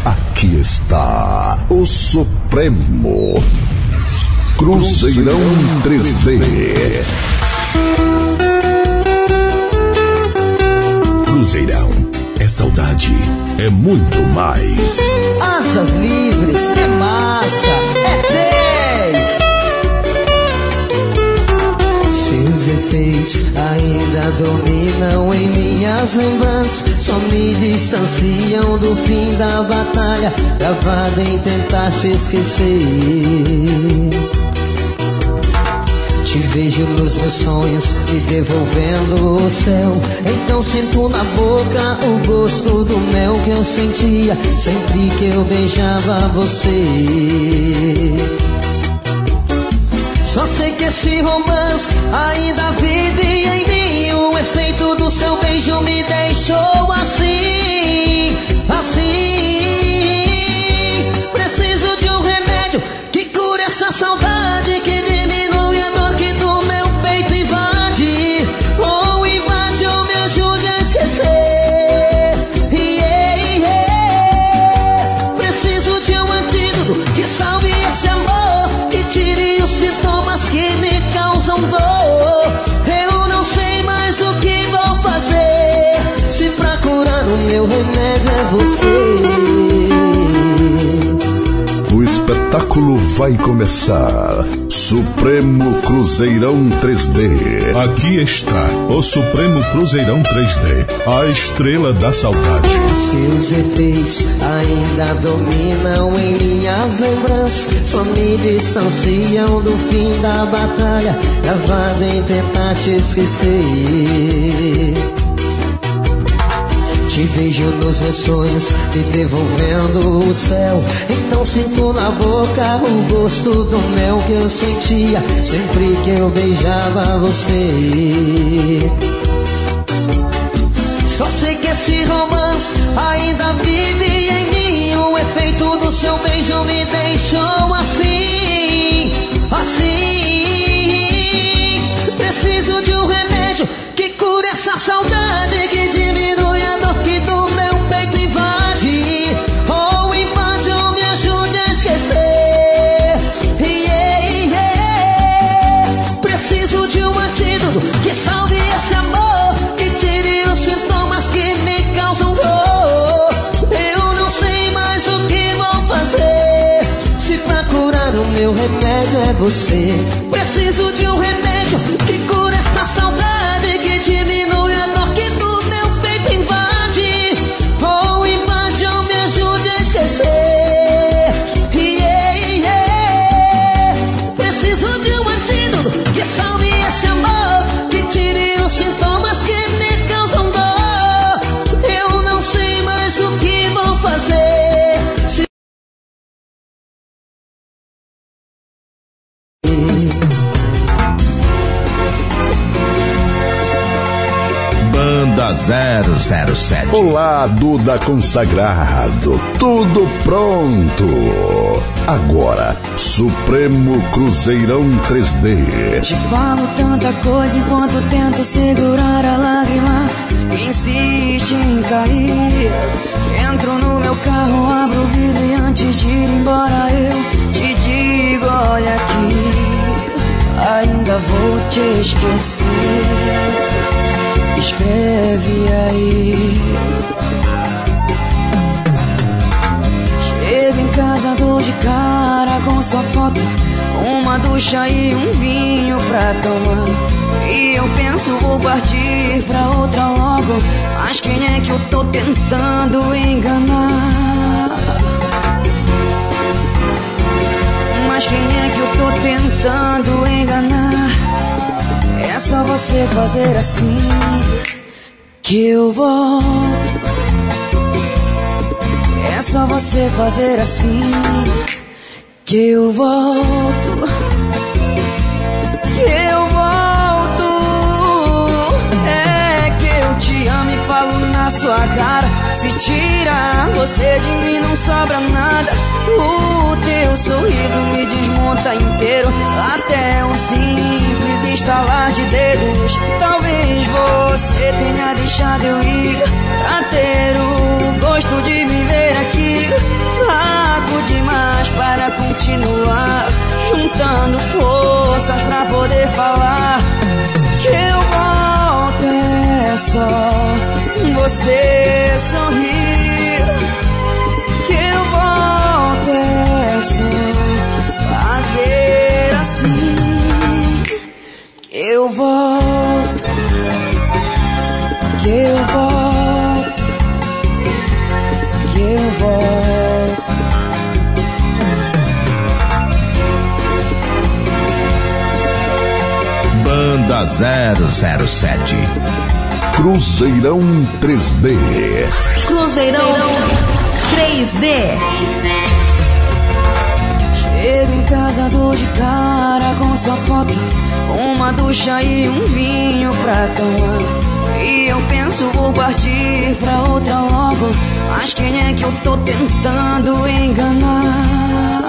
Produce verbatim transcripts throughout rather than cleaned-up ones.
Aqui está o Supremo Cruzeirão três D. Cruzeirão é saudade, é muito mais. Asas livres, é massa, é dez. Seus efeitos ainda dominam em minhas lembranças, só me distanciam do fim da batalha, travado em tentar te esquecer. Te vejo nos meus sonhos, me devolvendo o céu. Então sinto na boca o gosto do mel que eu sentia sempre que eu beijava você. Só sei que esse romance ainda vive em mim. O efeito do seu beijo me deixou assim, assim. Preciso de um remédio que cure essa saudade, que diminui a dor que do meu peito invade. Ou invade ou me ajude a esquecer. Yeah, yeah. Preciso de um antídoto que salve esse amor, que tire os sintomas que me causam dor. Eu não sei mais o que vou fazer, se pra curar o meu remédio é você. O espetáculo vai começar. Supremo Cruzeirão três D. Aqui está o Supremo Cruzeirão três D, a estrela da saudade. Seus efeitos ainda dominam em minhas lembranças, só me distanciam do fim da batalha, travado em tentar te esquecer. Te vejo nos meus sonhos, me devolvendo o céu. Então sinto na boca o gosto do mel que eu sentia sempre que eu beijava você. Só sei que esse romance ainda vive em mim. O efeito do seu beijo me deixou assim, assim. Preciso de um remédio que cure essa saudade, que diminui a dor que do meu peito invade. Ou invade ou me ajude a esquecer. Yeah, yeah. Preciso de um antídoto que salve esse amor, que tire os sintomas que me causam dor. Eu não sei mais o que vou fazer, se pra curar o meu remédio é você. Preciso de um remédio que cure esta saudade, que diminui a dor que do meu peito invade. Ou invade ou me ajude a esquecer. Yeah, yeah. Preciso de um antídoto que salve esse amor, que tire os sintomas que me causam dor. Eu não sei mais o que vou fazer, se... Banda zero zero sete. Olá, Duda consagrado. Tudo pronto. Agora, Supremo Cruzeirão três D. Te falo tanta coisa enquanto tento segurar a lágrima. Insiste em cair. Entro no meu carro, abro o vidro e antes de ir embora eu te digo, olha aqui, ainda vou te esquecer. Escreve aí. Chego em casa, dou de cara com sua foto, uma ducha e um vinho pra tomar. E eu penso, vou partir pra outra logo, mas quem é que eu tô tentando enganar? Mas quem é que eu tô tentando enganar? É só você fazer assim que eu volto. É só você fazer assim que eu volto. Que eu volto. É que eu te amo e falo na sua cara. Se tira você de mim não sobra nada. O teu sorriso me desmonta inteiro, até um simples estalar de dedos. Talvez você tenha deixado eu ir pra ter o gosto de me ver aqui. forças pra poder falar que eu volto é só você sorrir. Que eu volto é só fazer assim. Que eu volto, que eu volto, que eu volto. Banda zero zero sete Cruzeirão três D. Cruzeirão três D. Chego em casa, dou de cara com sua foto, uma ducha e um vinho pra tomar. E eu penso, vou partir pra outra logo, mas quem é que eu tô tentando enganar?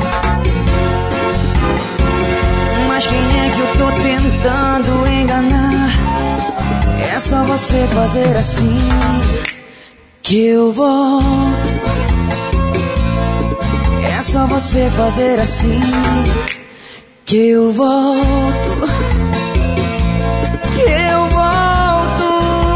Mas quem é que eu tô tentando enganar? É só você fazer assim que eu volto. É só você fazer assim que eu volto. Que eu volto.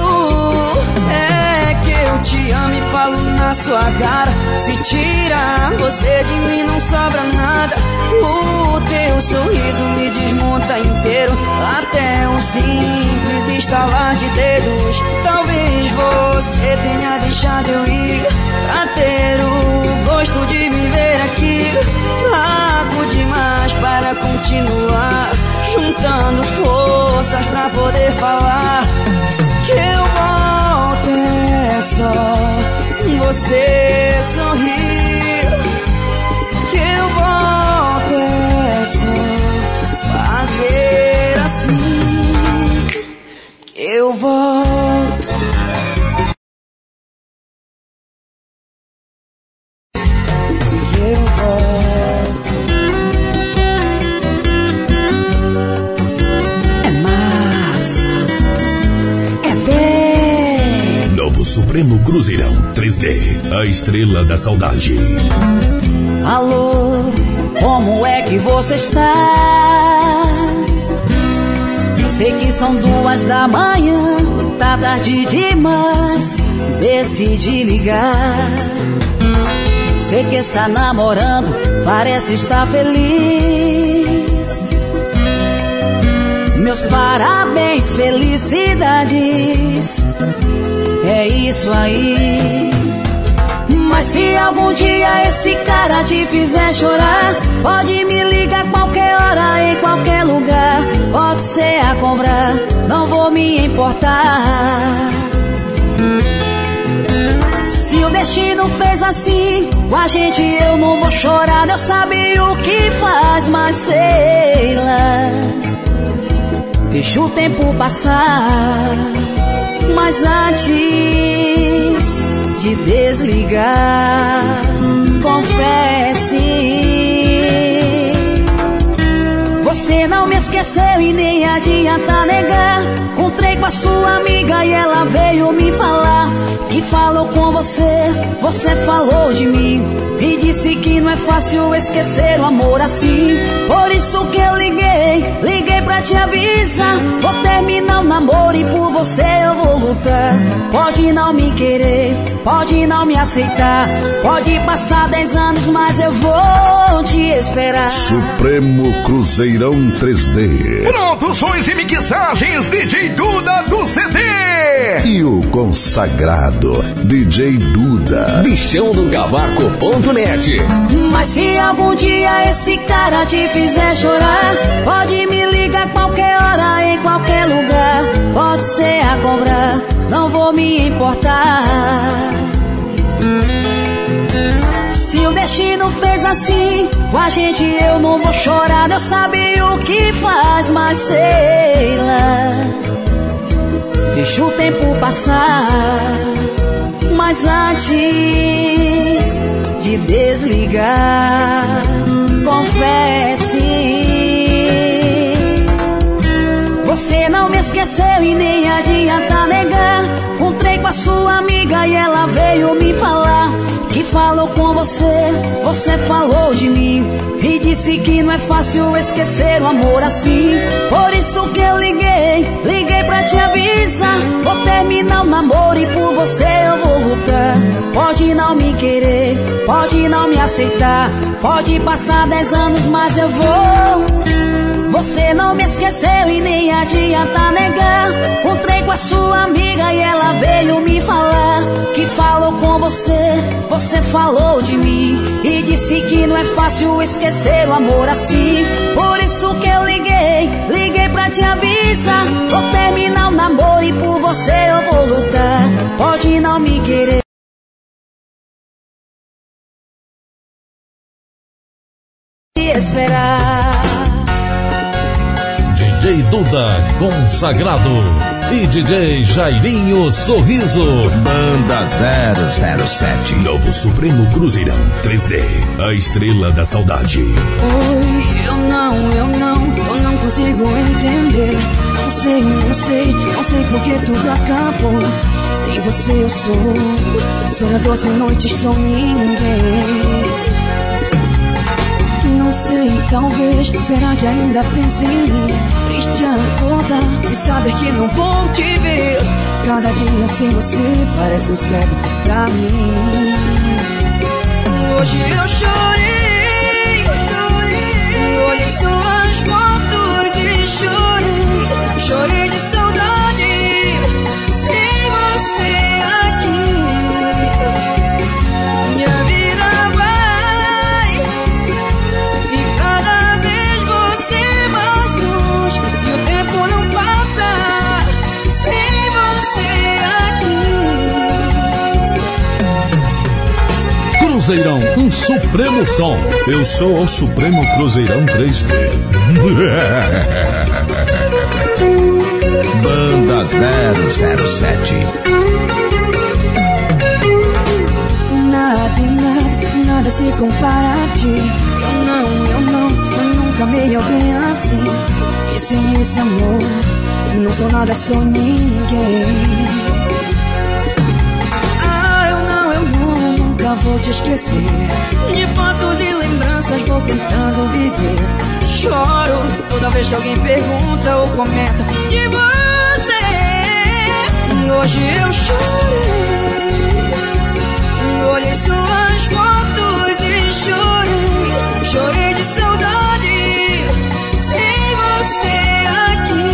É que eu te amo e falo na sua cara. Se tira você de mim não sobra nada. O teu sorriso me desmonta inteiro, até um simples estalar de dedos. Talvez você tenha deixado eu ir pra ter o gosto de me ver aqui, fraco demais para continuar, juntando forças pra poder falar que eu volto é só você sorrir. Que eu volto é só fazer assim. Que eu volto. Que eu volto. É massa. É dez. Novo Supremo Cruzeirão três D. A estrela da saudade. Alô, como é que você está? Sei que são duas da manhã, tá tarde demais, decidi ligar. Sei que está namorando, parece estar feliz. Meus parabéns, felicidades. É isso aí. Mas se algum dia esse cara te fizer chorar, pode me ligar qualquer hora, em qualquer lugar. Pode ser a cobrar, não vou me importar. Se o destino fez assim com a gente, eu não vou chorar. Deus sabe o que faz, mas sei lá. Deixa o tempo passar, mas antes de desligar, confesse, você não me esqueceu e nem adianta negar. Encontrei com a sua amiga e ela veio me falar que falou com você, você falou de mim e disse que não é fácil esquecer o amor assim. Por isso que eu liguei, liguei pra te avisar. Vou terminar o namoro e por você eu vou lutar. Pode não me querer, pode não me aceitar, pode passar dez anos, mas eu vou te esperar. Supremo Cruzeirão três D. Produções e mixagens D J Duda do C D. E o consagrado D J Duda. Bichão do Cavaco ponto net. Mas se algum dia esse cara te fizer chorar, pode me ligar qualquer hora, em qualquer lugar. Pode ser a cobrar, não vou me importar. Se o destino fez assim com a gente, eu não vou chorar. Deus sabe o que faz, mas sei lá. Deixa o tempo passar, mas antes de desligar, confesse, você não me esqueceu e nem adianta negar. Encontrei com a sua amiga e ela veio me falar que falou com você, você falou de mim e disse que não é fácil esquecer o amor assim. Por isso que eu liguei, liguei pra te avisar. Vou terminar o namoro e por você eu vou lutar. Pode não me querer, pode não me aceitar, pode passar dez anos, mas eu vou. Você não me esqueceu e nem adianta negar. Encontrei com a sua amiga e ela veio me falar que falou com você, você falou de mim e disse que não é fácil esquecer o amor assim. Por isso que eu liguei, liguei pra te avisar. Vou terminar o namoro e por você eu vou lutar. Pode não me querer e esperar. D J Duda Consagrado e D J Jairinho Sorriso. Banda zero zero sete. Novo Supremo Cruzeirão três D. A estrela da saudade. Oi, eu não, eu não, eu não consigo entender. Não sei, não sei, não sei por que tudo acabou. Sem você eu sou sonhador, sem noites sou ninguém. Não sei, talvez, será que ainda penso em mim? Triste acordar e saber que não vou te ver. Cada dia sem você parece um cego pra mim. Hoje eu chorei, olhei suas fotos e chorei. Chorei de saudade, sem você aqui. Minha vida vai e cada vez você mais longe. E o tempo não passa sem você aqui. Cruzeirão, um supremo som. Eu sou o Supremo Cruzeirão três D. Banda zero zero sete. Nada, nada, nada se compara a ti. Eu não, eu não, eu nunca amei alguém assim. E sem esse amor, eu não sou nada, sou ninguém. Ah, eu não, eu não, eu nunca vou te esquecer. De fotos e lembranças vou tentando viver. Choro toda vez que alguém pergunta ou comenta de você. Hoje eu chorei, olhei suas fotos e chorei. Chorei de saudade, sem você aqui.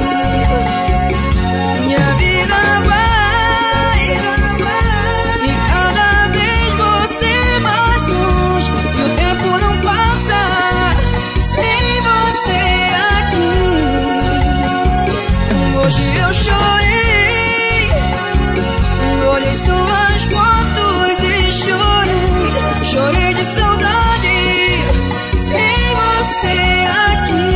Minha vida vai e cada vez você mais longe. E o tempo não passa sem você aqui. Hoje eu chorei, olhei suas fotos e chorei. Chorei de saudade, sem você aqui.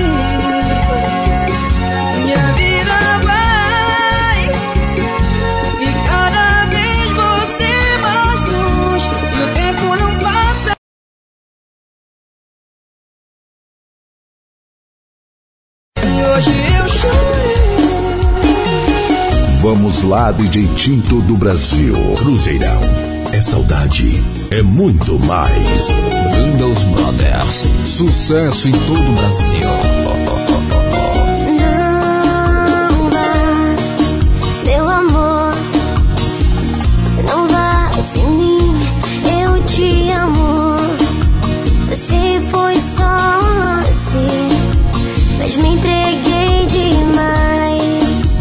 Minha vida vai e cada vez você mais longe. E o tempo não passa. Hoje eu chorei. Vamos lá, D J Tinto do Brasil. Cruzeirão é saudade, é muito mais. Windows Brothers. Sucesso em todo o Brasil. Não vá, meu amor, não vá sem mim, eu te amo. Você foi só assim, mas me entreguei demais.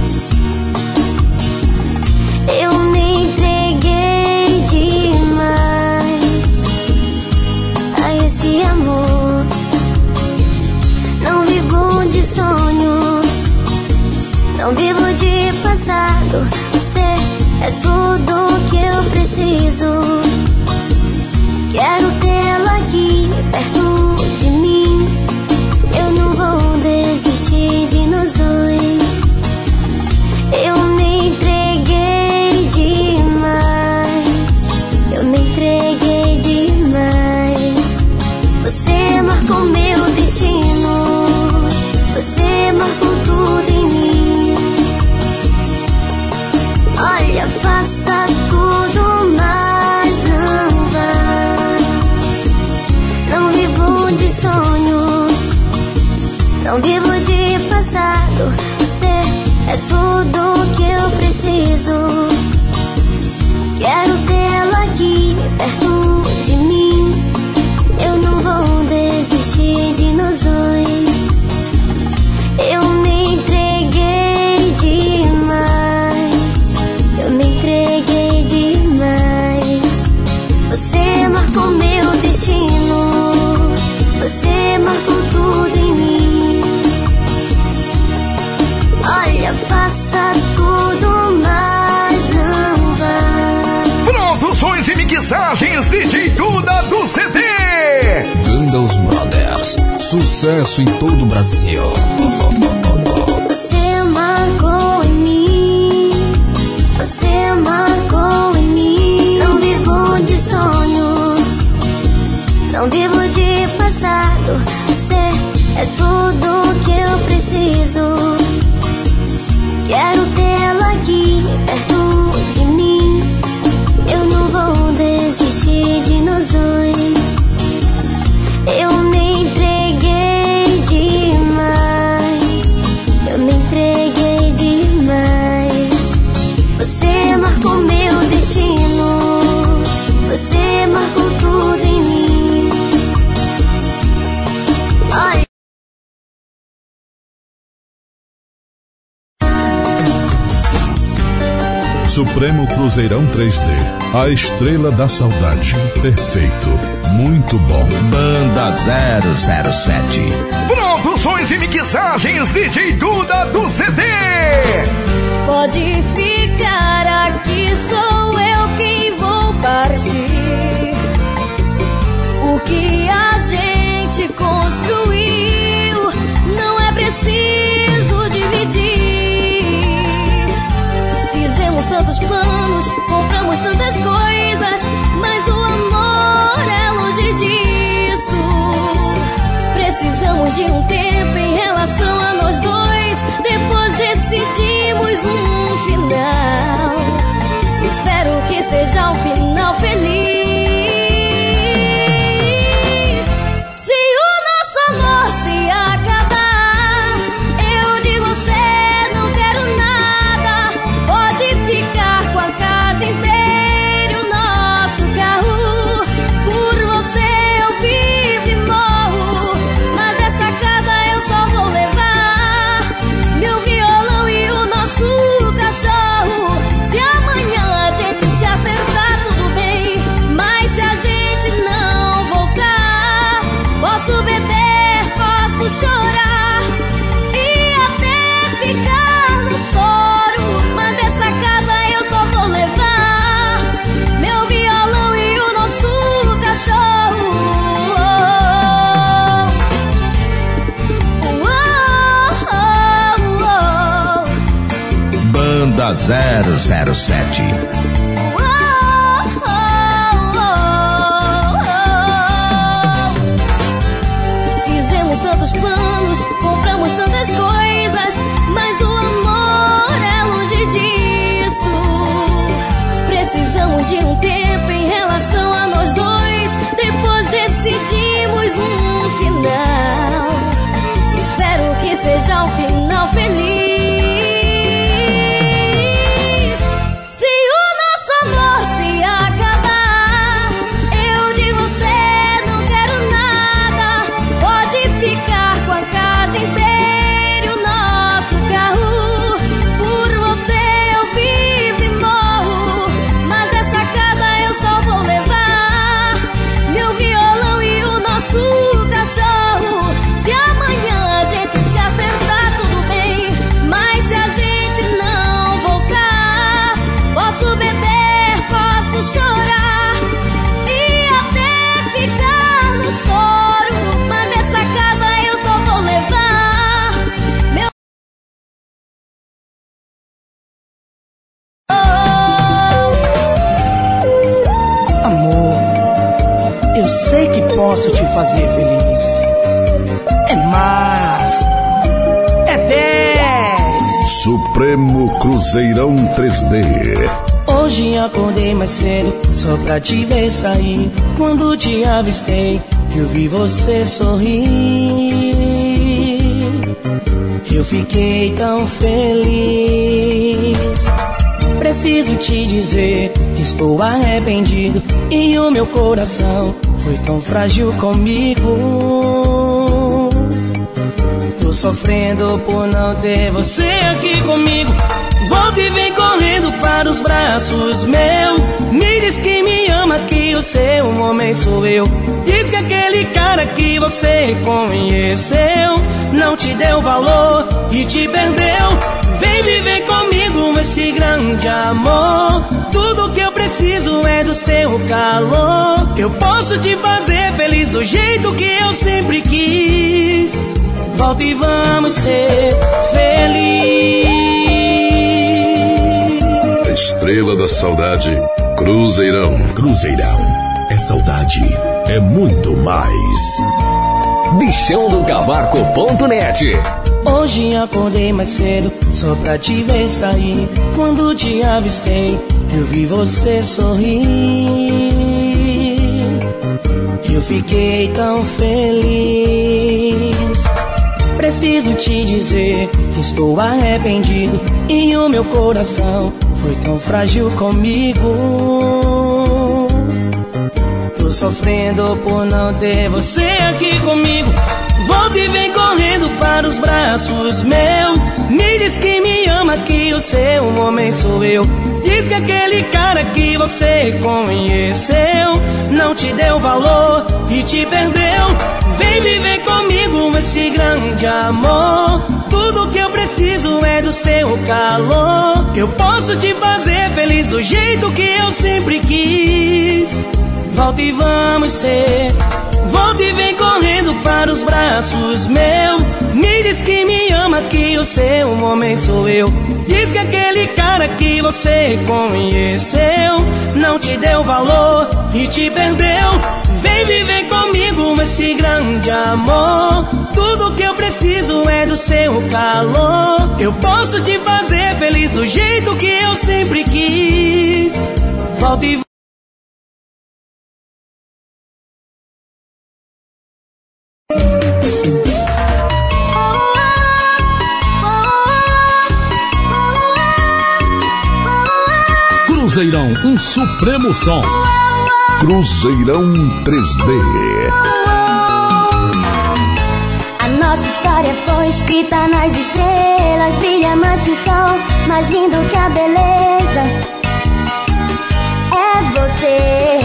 Eu me entreguei demais a esse amor. Não vivo de sonhos, não vivo de passado. Você é tudo que eu preciso. Quero tê-la aqui perto de mim. Eu não vou desistir de nós dois. Eu me entreguei demais. Eu me entreguei demais. Você marcou meu destino. Você marcou tudo em mim. Olha, faça tudo, mas não preciso. Quero tê-la aqui perto de mim. Eu não vou desistir de nós dois. Eu me entreguei demais. Eu me entreguei demais. Você marcou meu destino. Você marcou tudo em mim. Olha, faça tudo, mas não vá. Produções e mixagens D J Duda do C D. Windows Brothers, sucesso em todo o Brasil. Você marcou em mim. Você marcou em mim. Não vivo de sonhos, não vivo de passado. Você é tudo que eu preciso. Quero tê-la aqui perto de mim. Eu não vou desistir de nós dois. Eu me entreguei demais. Eu me entreguei demais. Você marcou meu destino. Você marcou tudo em mim. Olha. Supremo Cruzeirão três D, a estrela da saudade. Perfeito, muito bom. Banda zero zero sete. Produções e mixagens D J Duda do C D. Pode ficar aqui, sou eu quem vou partir. O que a gente construiu não é preciso dividir. Fizemos tantos planos, compramos tantas coisas, mas o amor é longe disso. Precisamos de um tempo em relação a nós dois. Depois decidimos um final. Espero que seja um final feliz. Se o nosso amor se acabar, eu de você não quero nada. Pode ficar com a casa inteira e o nosso carro. Por você eu vivo e morro, mas desta casa eu só vou levar meu violão e o nosso cachorro. Se amanhã a gente se acertar, tudo bem, mas se a gente não voltar, posso beber, posso chorar e até ficar no soro, mas dessa casa eu só vou levar meu violão e o nosso cachorro. Oh, oh, oh, oh. Banda zero zero sete. Fizemos tantos planos, compramos tantas coisas, mas o amor é longe disso. Precisamos de um tempo em relação a nós dois. Depois decidimos um final. Espero que seja um final feliz. Se o nosso amor se acabar, eu de você não quero nada. Pode ficar com a casa inteira e o nosso carro. Por você eu vivo e morro, mas desta casa eu só vou levar meu violão e o nosso cachorro. Se amanhã a gente se acertar, tudo bem, mas se a gente não voltar, posso beber, posso chorar e até ficar no soro, mas dessa casa eu só vou levar meu... Amor, eu sei que posso te fazer feliz. É mais, é dez. Supremo Cruzeirão três D. Hoje acordei mais cedo só pra te ver sair. Quando te avistei, eu vi você sorrir. Eu fiquei tão feliz. Preciso te dizer, estou arrependido e o meu coração foi tão frágil comigo. Tô sofrendo por não ter você aqui comigo. Volta e vem correndo para os braços meus. Me diz que me ama, que o seu homem sou eu. Diz que aquele cara que você conheceu não te deu valor e te perdeu. Vem viver comigo esse grande amor. Tudo que eu preciso é do seu calor. Eu posso te fazer feliz do jeito que eu sempre quis. Volta e vamos ser felizes. Estrela da Saudade, Cruzeirão. Cruzeirão é saudade, é muito mais. bichão do cavaco ponto net. Hoje acordei mais cedo só pra te ver sair. Quando te avistei, eu vi você sorrir. Eu fiquei tão feliz. Preciso te dizer que estou arrependido e o meu coração foi tão frágil comigo. Tô sofrendo por não ter você aqui comigo. Volta e vem correndo para os braços meus. Me diz que me ama, que o seu homem sou eu. Diz que aquele cara que você conheceu não te deu valor e te perdeu. Vem viver comigo esse grande amor. Tudo que eu preciso é do seu calor. Eu posso te fazer feliz do jeito que eu sempre quis. Volta e vamos ser. Volta e vem correndo para os braços meus. Me diz que me ama, que o seu homem sou eu. Diz que aquele cara que você conheceu não te deu valor e te perdeu. Vem viver comigo esse grande amor. Tudo que eu preciso é do seu calor. Eu posso te fazer feliz do jeito que eu sempre quis. Volta e Cruzeirão, um supremo som. Cruzeirão três D. A nossa história foi escrita nas estrelas. Brilha mais que o sol, mais lindo que a beleza. É você.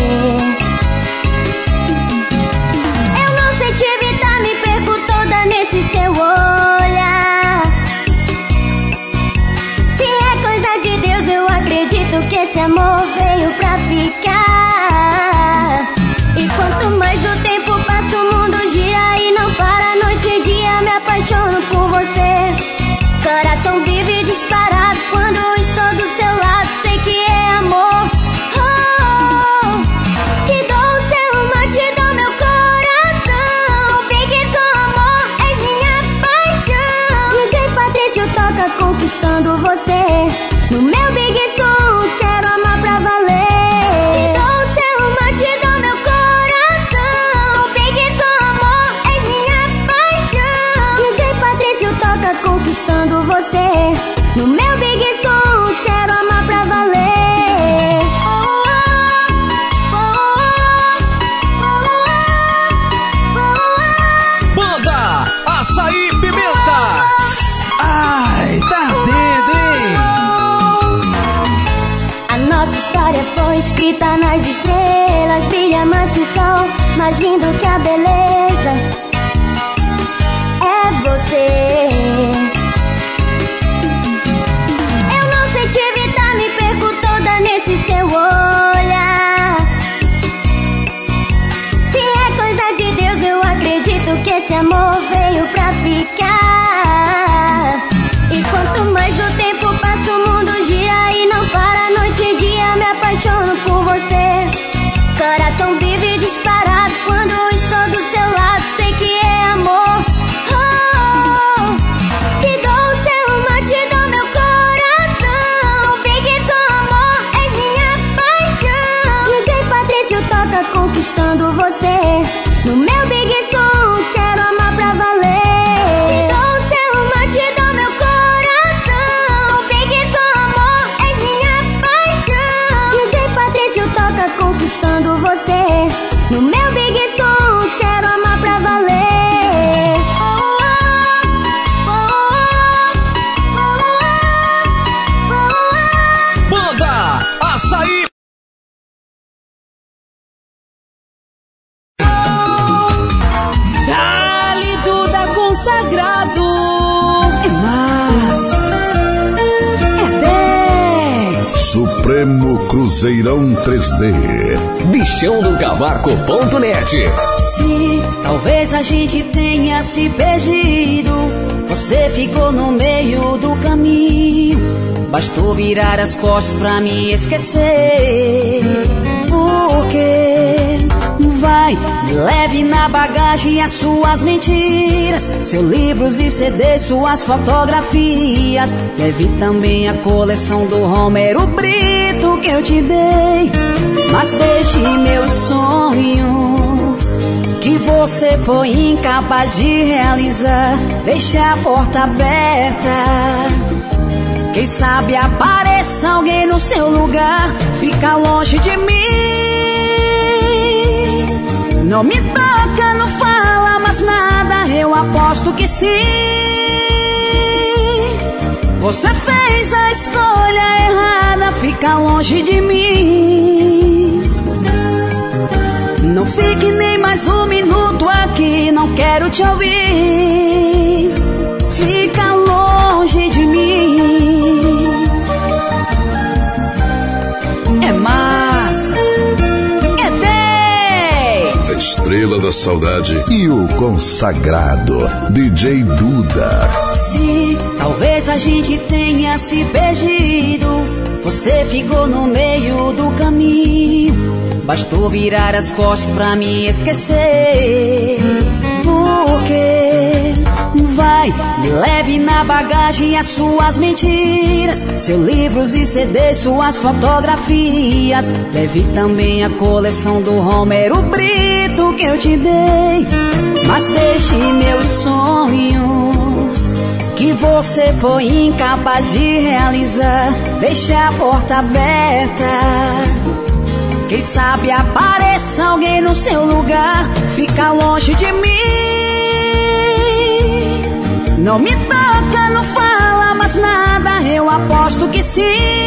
Eu não sei te evitar, me perco toda nesse seu olhar. Se é coisa de Deus, eu acredito que esse amor veio pra ficar. E quanto mais o tempo passa, o mundo gira e não para. Noite e dia me apaixono por você. Coração vive disparado quando estou do seu lado. Sei que é amor. Oh, oh, oh. Te dou o seu amor, te dou meu coração. Vem que sou amor, és minha paixão. D J Patrício toca conquistando você. No meu Big Som, quero amar pra valer. Te dou o seu amor, te dou meu coração. Vem que sou amor, és minha paixão. D J Patrício toca conquistando você. No meu Big Som, quero amar pra valer. Oh, oh, oh, oh, oh. Banda Açaí Pimenta. Ai, tá ardendo, hein? A nossa história foi escrita nas estrelas. Brilha mais que o sol, mais lindo que a beleza. É você. Eu não sei te evitar, me perco toda nesse seu olhar. Se é coisa de Deus, eu acredito que esse amor veio pra ficar. E quanto mais o tempo passa, o mundo gira e não para. Noite e dia me apaixono por você. Coração vive disparado quando estou do seu lado. Sei que é amor. Oh, oh, oh. Te dou o seu amor, te dou meu coração. Vem que sou amor, és minha paixão. D J Patrício toca conquistando você. No meu Big Som, quero amar pra valer. Te dou o seu amor, te dou meu coração. Vem que sou amor, és minha você. No meu Big Som, quero amar pra valer. Banda Açaí. Dali Duda consagrado. É mais. É dez. Supremo Cruzeirão três D. Bichão do Cavaco ponto net. Se talvez a gente tenha se perdido, você ficou no meio do caminho. Bastou virar as costas pra me esquecer. Porque vai, me leve na bagagem as suas mentiras, seus livros e C Ds, suas fotografias. Leve também a coleção do Romero Brito que eu te dei. Mas deixe meus sonhos, que você foi incapaz de realizar. Deixe a porta aberta, quem sabe apareça alguém no seu lugar. Fica longe de mim. Não me toca, não fala mais nada, eu aposto que sim. Você fez a escolha errada, fica longe de mim. Não fique nem mais um minuto aqui, não quero te ouvir. Fica longe de mim. É massa, é dez. A estrela da saudade e o consagrado D J Duda. Se talvez a gente tenha se perdido, você ficou no meio do caminho. Bastou virar as costas pra me esquecer. Porque vai, me leve na bagagem as suas mentiras, seus livros e C Ds, suas fotografias. Leve também a coleção do Romero Brito que eu te dei. Mas deixe meus sonhos, que você foi incapaz de realizar. Deixe a porta aberta, quem sabe apareça alguém no seu lugar. Fica longe de mim. Não me toca, não fala mais nada, eu aposto que sim.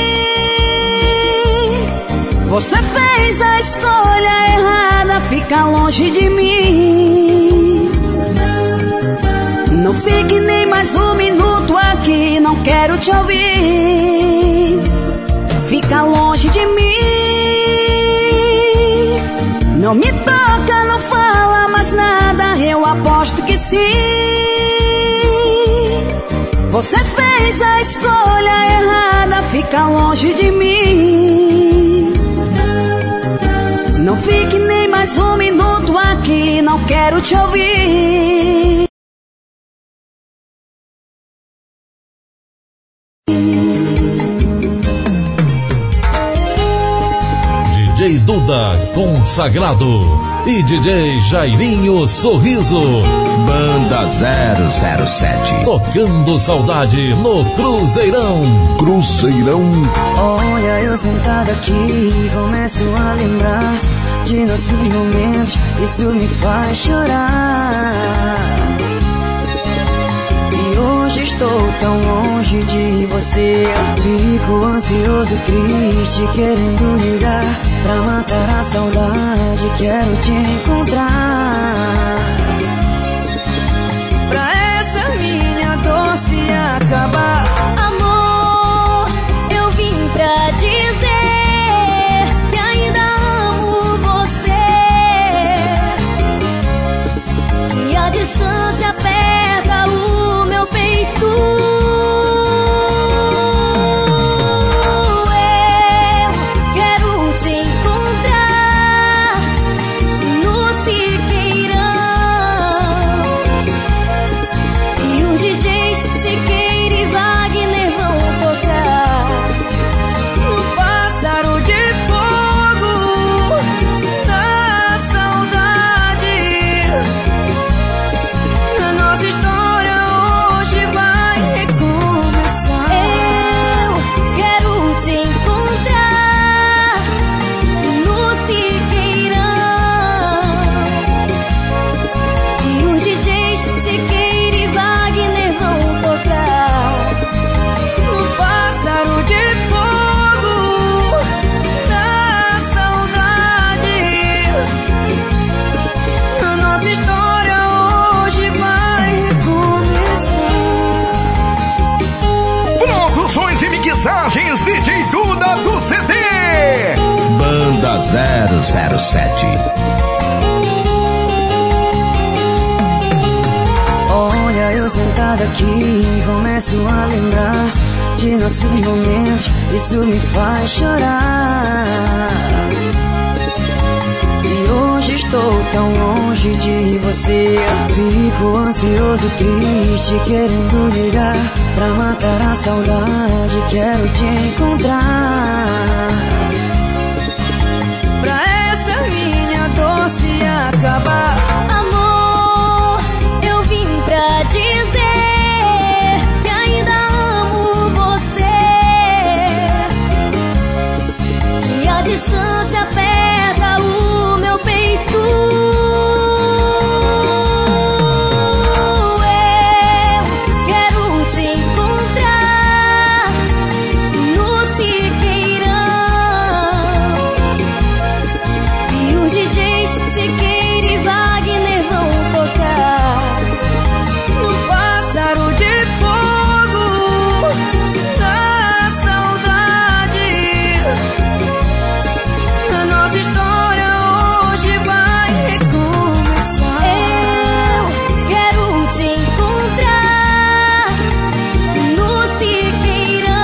Você fez a escolha errada, fica longe de mim. Não fique nem mais um minuto aqui, não quero te ouvir. Fica longe de mim. Não me toca, não fala mais nada, eu aposto que sim. Você fez a escolha errada, fica longe de mim. Não fique nem mais um minuto aqui, não quero te ouvir. D J Duda consagrado e D J Jairinho Sorriso. Banda zero zero sete. Tocando saudade no Cruzeirão. Cruzeirão. Olha eu sentado aqui, começo a lembrar de nossos momentos, isso me faz chorar. E hoje estou tão longe de você, fico ansioso, triste, querendo ligar pra matar a saudade, quero te encontrar. Pra essa minha dor se acabar. Amor, eu vim pra dizer que ainda amo você. E a distância aperta o meu peito. Eu quero te encontrar no silêncio. zero sete. Olha, eu sentado aqui começo a lembrar de nossos momentos, isso me faz chorar. E hoje estou tão longe de você, fico ansioso, triste, querendo ligar pra matar a saudade, quero te encontrar. Pra essa minha dor se acabar, amor, eu vim pra dizer que ainda amo você. E a distância aperta o meu peito. Eu quero te encontrar no Siqueirão. E os D Js Siqueira e Wagner vão tocar no pássaro de fogo da saudade. A nossa história hoje vai recomeçar. Eu quero te encontrar no Siqueirão.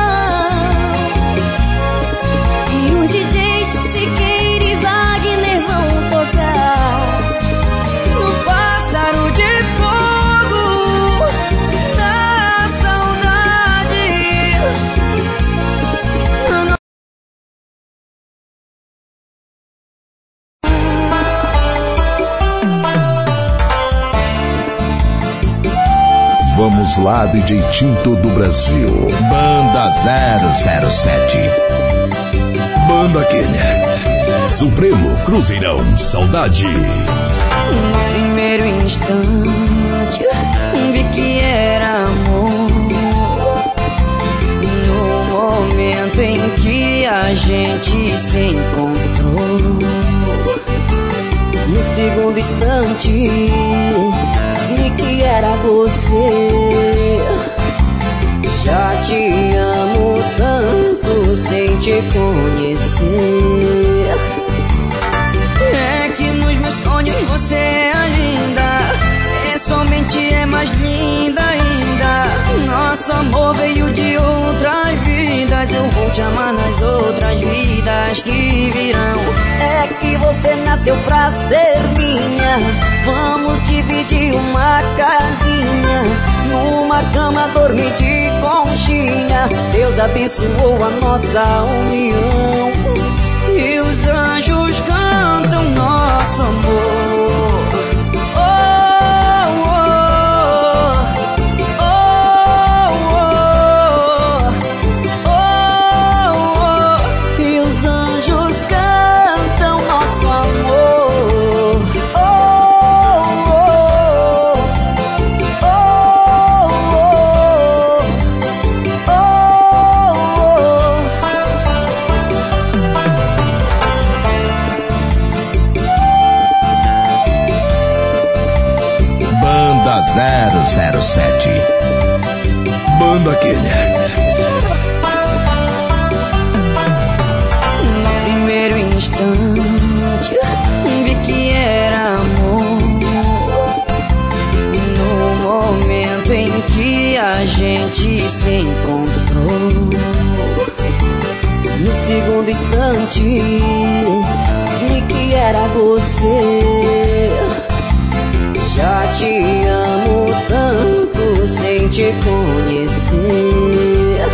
E os D Js Siqueira e Wagner vão tocar No pássaro de fogo da saudade. Vamos lá, D J Tinto do Brasil. Banda zero zero sete. Banda Kenner. Supremo Cruzeirão Saudade. No primeiro instante vi que era amor. No momento em que a gente se encontrou, no segundo instante vi que era você. Já te amo tanto sem te conhecer. É que nos meus sonhos você é linda, pessoalmente é mais linda ainda. Nosso amor veio de outras vidas, eu vou te amar nas outras vidas que virão. É que você nasceu pra ser minha, vamos dividir uma casinha, numa cama dormir de conchinha. Deus abençoou a nossa união e os anjos cantam nosso amor. zero zero sete. Banda Kenner. No primeiro instante vi que era amor. No momento em que a gente se encontrou, no segundo instante vi que era você. Já te amo tanto sem te conhecer.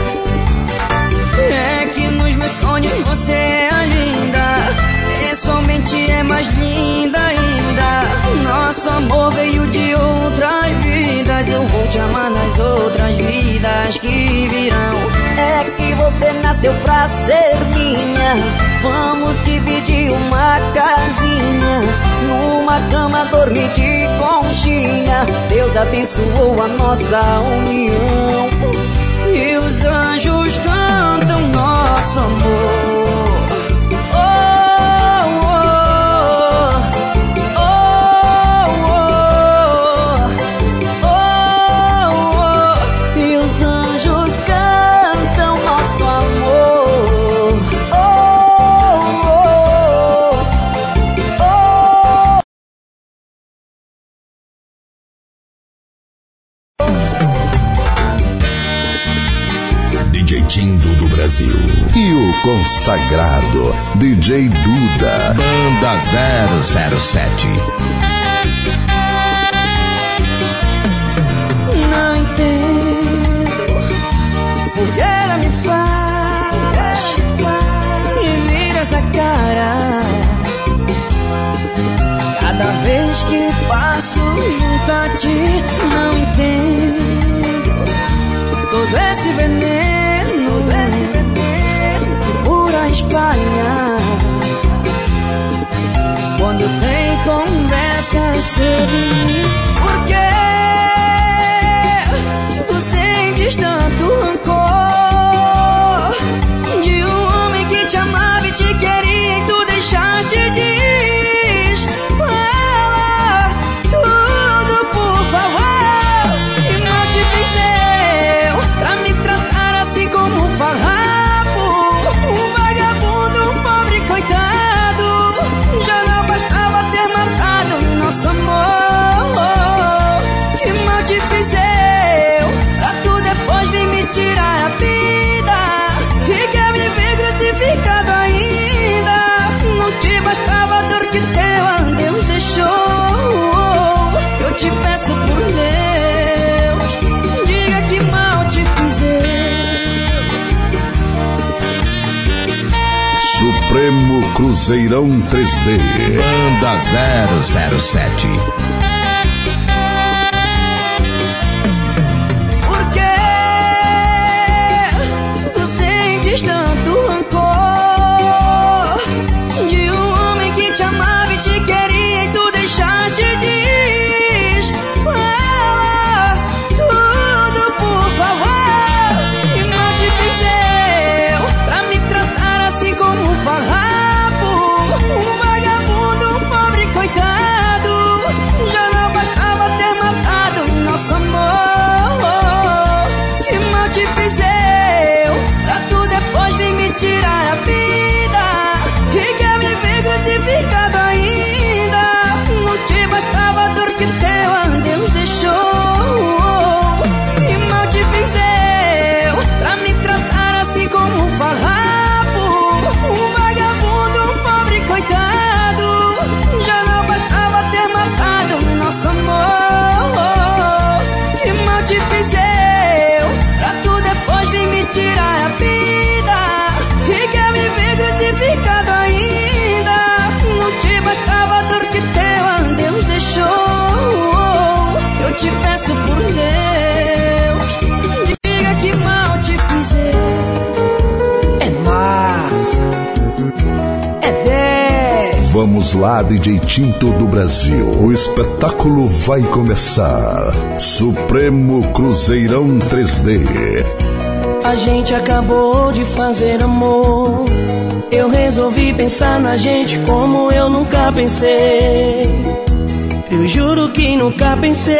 É que nos meus sonhos você é linda, pessoalmente é mais linda ainda. Nosso amor veio de outras vidas, eu vou te amar nas outras vidas que virão. É que você nasceu pra ser minha, vamos dividir uma casinha, numa cama dormir de conchinha. Deus abençoou a nossa união e os anjos cantam nosso amor. Oh, consagrado, D J Duda. Banda zero zero sete. Não entendo porque ela me faz e vira essa cara cada vez que passo junto a ti. Não entendo todo esse veneno, esse veneno que por aí espalha quando tem conversas sobre mim. Por que tu sentes tanto rancor de um homem que te amava e te queria e tu deixaste de Supremo Cruzeirão três D. Banda zero zero sete. Por que tu sentes tanto rancor de um homem que te amava e te queria e tu deixaste de fala tudo, por favor. E não te fiz eu pra me tratar assim como um farrapo, um vagabundo, um pobre coitado. Já não bastava ter matado nosso amor. Que mal te fiz eu pra tu depois vir me tirar a vida e quer me ver crucificado ainda. Não te bastava a dor que teu adeus deixou. Que mal te fiz eu pra me tratar assim como um farrapo, um vagabundo, um pobre coitado. Já não bastava ter matado nosso amor. Que mal te fiz eu pra tu depois vir me tirar a vida e quer me ver crucificado ainda. Não te bastava a dor que teu adeus deixou. Eu te peço por Deus, diga que mal te fiz eu. É massa, é dez. Vamos lá, D J Tinto do Brasil. O espetáculo vai começar. Supremo Cruzeirão três D. A gente acabou de fazer amor. Eu resolvi pensar na gente como eu nunca pensei. Eu juro que nunca pensei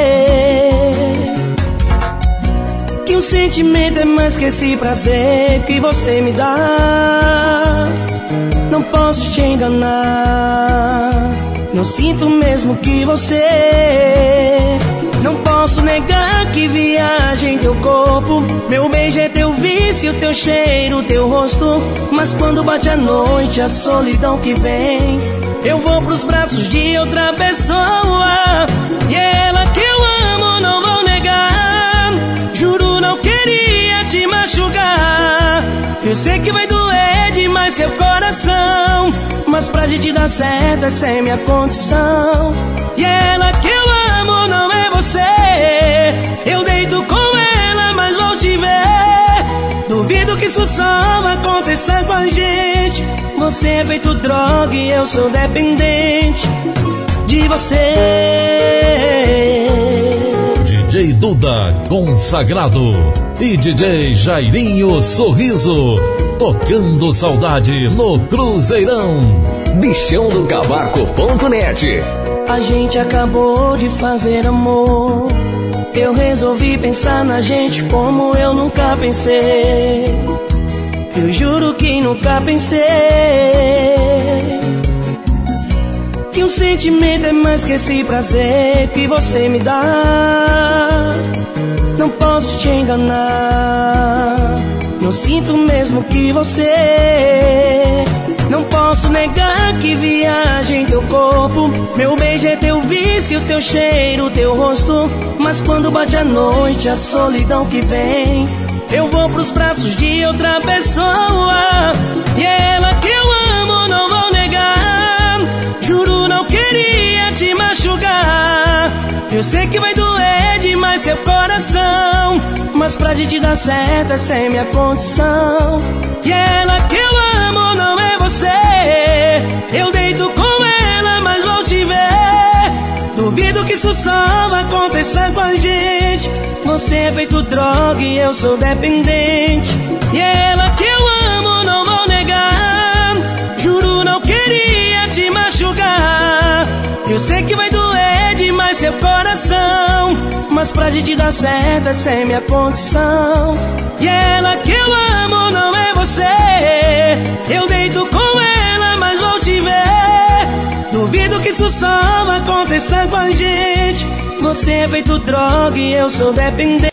que o sentimento é mais que esse prazer que você me dá. Não posso te enganar, não sinto mesmo que você. Não posso negar que viaja em teu corpo. Meu beijo é teu vício, teu cheiro, teu rosto. Mas quando bate a noite, a solidão que vem, eu vou pros braços de outra pessoa. E é ela que eu amo, não vou negar. Juro, não queria te machucar. Eu sei que vai doer demais seu coração, mas pra gente dar certo essa é minha condição. E é ela que eu amo, não é você. Eu deito com ela, mas vou te ver. Duvido que isso só vai acontecer com a gente. Você é feito droga e eu sou dependente de você. D J Duda consagrado e D J Jairinho Sorriso tocando saudade no Cruzeirão. bichão do cavaco ponto net. A gente acabou de fazer amor. Eu resolvi pensar na gente como eu nunca pensei. Eu juro que nunca pensei que o sentimento é mais que esse prazer que você me dá. Não posso te enganar, não sinto mesmo que você. Não posso negar que viagem teu corpo. Meu beijo é teu vício, teu cheiro, teu rosto. Mas quando bate a noite, a solidão que vem, eu vou pros braços de outra pessoa. E é ela que eu amo, não vou negar. Juro, não queria te machucar. Eu sei que vai doer demais seu coração, mas pra gente dar certo essa é minha condição. E é ela que eu amo, não é você. Eu deito com ela, mas vou te ver. Duvido que isso só vai acontecer com a gente. Você é feito droga e eu sou dependente. E é ela que eu amo, não vou negar. Juro, não queria te machucar. Eu sei que vai doer demais seu coração, mas pra gente dar certo essa é minha condição. E é ela que eu amo, não é você. Eu deito com ela, mas vou te ver. Duvido que isso só vai acontecer com a gente. Você é feito droga e eu sou dependente.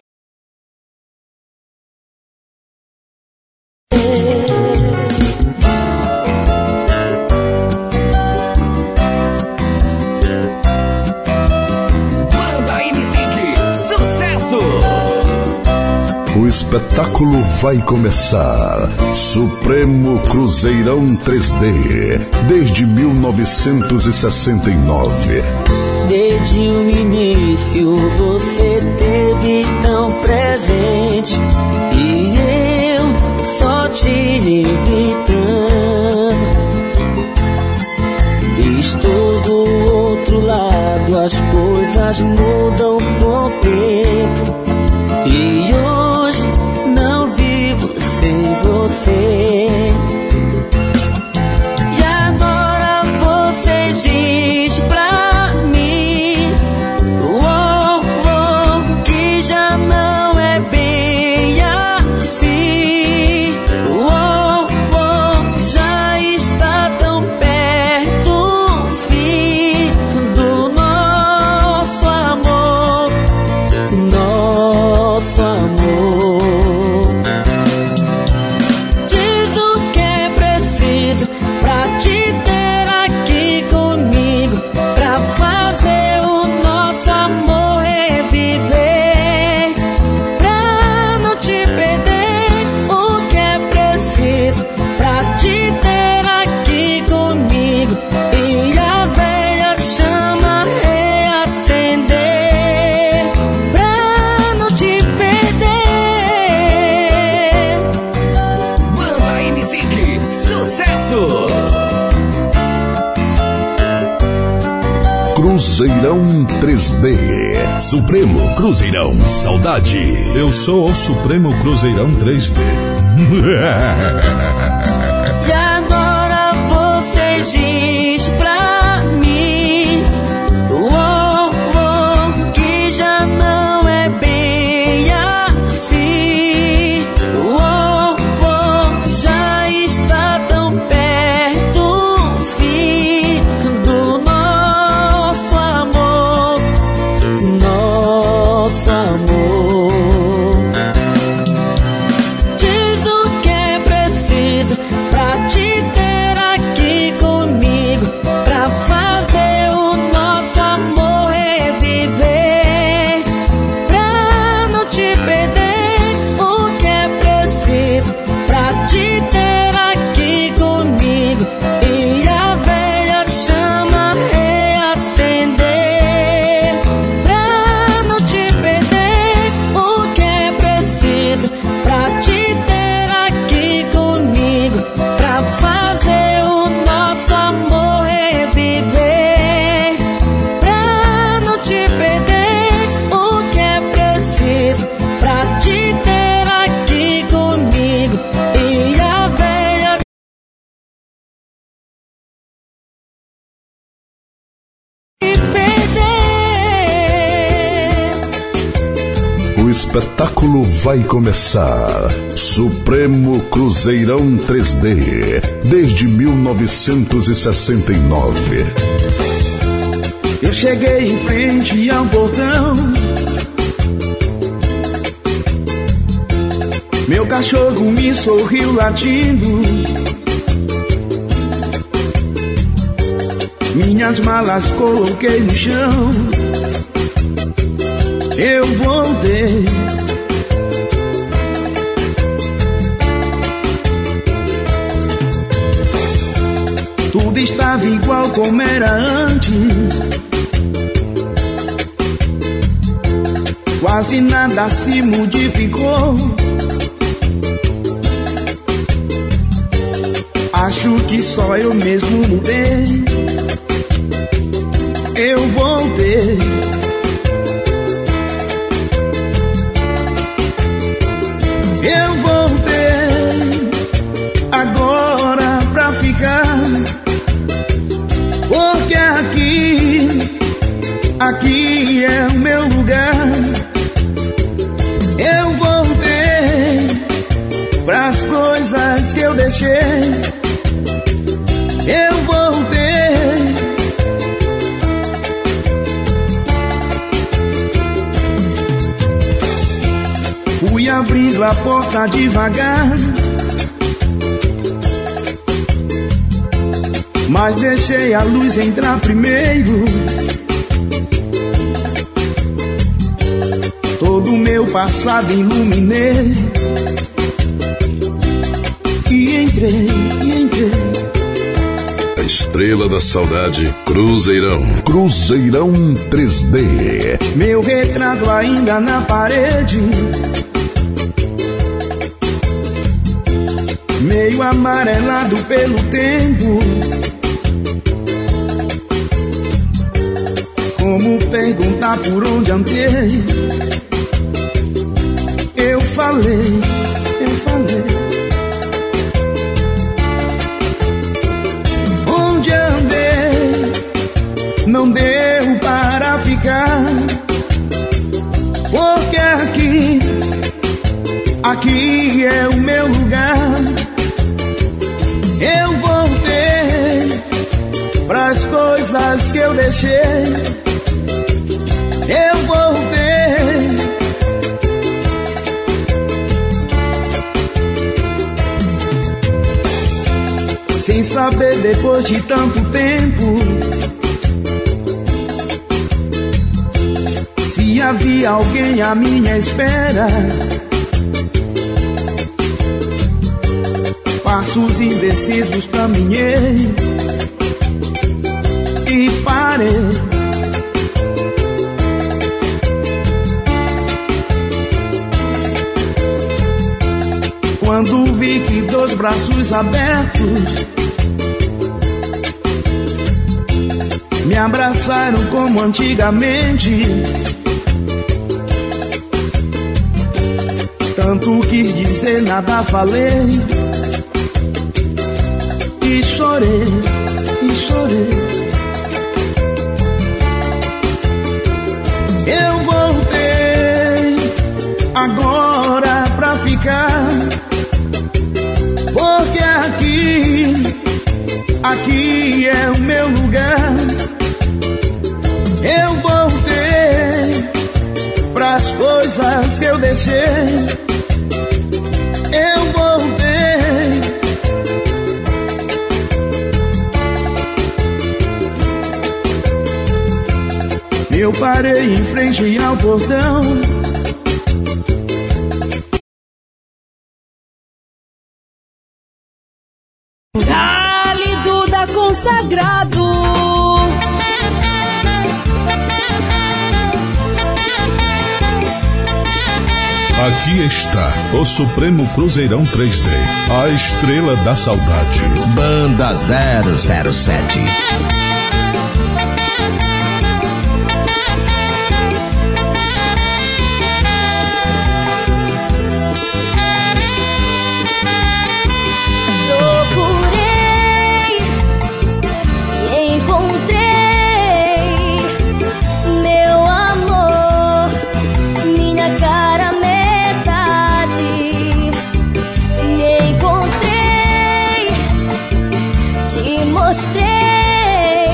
O espetáculo vai começar. Supremo Cruzeirão três D, desde mil novecentos e sessenta e nove. Desde o início você teve tão presente, e eu só te evitando. Estou do outro lado, as coisas mudam com o tempo, e hoje não vivo sem você. E agora você diz pra mim, oh, oh, que já não é bem assim. Oh, oh, já está tão perto o fim do nosso amor, nosso amor. Diz o que é preciso pra te ter aqui comigo, pra fazer o nosso amor reviver, pra não te perder. O que é preciso pra te ter aqui comigo e a velha chama reacender, pra não te perder. Banda M C K, sucesso! Cruzeirão três D. Supremo Cruzeirão Saudade. Eu sou o Supremo Cruzeirão três D. E agora você diz pra mim, oh, oh, que já não é bem assim. Oh, oh, já está tão perto o fim do nosso amor, nosso amor. Diz o que é preciso pra te ter aqui comigo, pra fazer o nosso amor reviver, pra não te perder. O que é preciso pra te ter aqui comigo e a velha chama reacender, pra não te perder. O que é preciso pra te ter aqui comigo, pra fazer o nosso amor reviver, pra não te perder. O que é preciso pra te ter aqui comigo e a velha te perder. O espetáculo vai começar. Supremo Cruzeirão três D, desde mil novecentos e sessenta e nove. Eu cheguei em frente ao portão, Meu cachorro me sorriu latindo. Minhas malas coloquei no chão. Eu voltei. Tudo estava igual como era antes. Quase nada se modificou. Acho que só eu mesmo mudei. Eu voltei. Eu voltei agora pra ficar. Porque aqui, aqui é o meu lugar. Eu voltei pras coisas que eu deixei. Eu voltei. Fui abrindo a porta devagar, mas deixei a luz entrar primeiro. Todo o meu passado iluminei. E entrei, e entrei. A estrela da saudade, Cruzeirão. Cruzeirão três D. Meu retrato ainda na parede, meio amarelado pelo tempo. Como perguntar por onde andei? Eu falei, eu falei. Onde andei? Não deu para ficar. Porque aqui, aqui é o meu lugar. Eu voltei pras coisas que eu deixei. Eu voltei. Sem saber depois de tanto tempo se havia alguém à minha espera. Passos indecisos caminhei e parei. Quando vi que dois braços abertos me abraçaram como antigamente, tanto quis dizer, nada falei. E chorei, e chorei. Eu voltei agora pra ficar. Porque aqui, aqui é o meu lugar. Eu voltei pras coisas que eu deixei. Eu voltei. Eu parei em frente ao portão. Dali Duda consagrado. Aqui está o Supremo Cruzeirão três D, a estrela da saudade. Banda zero zero sete. Mostrei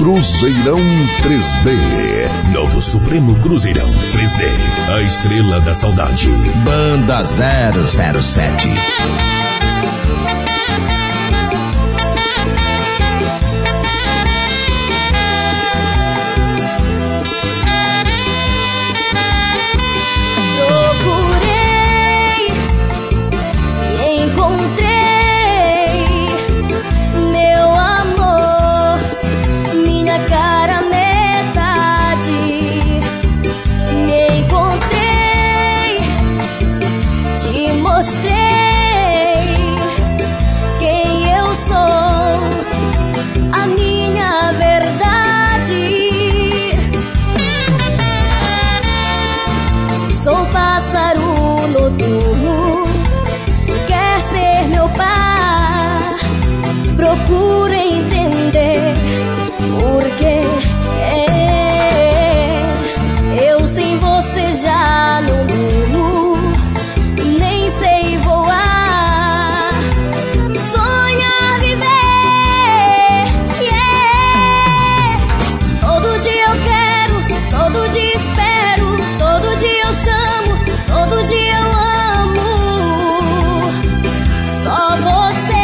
Cruzeirão três D. Novo Supremo Cruzeirão três D. A estrela da saudade. Banda zero zero sete. Procura entender porque é, eu sem você já não durmo, nem sei voar, sonhar, viver. Yeah. Todo dia eu quero, todo dia espero, todo dia eu chamo, todo dia eu amo. Só você.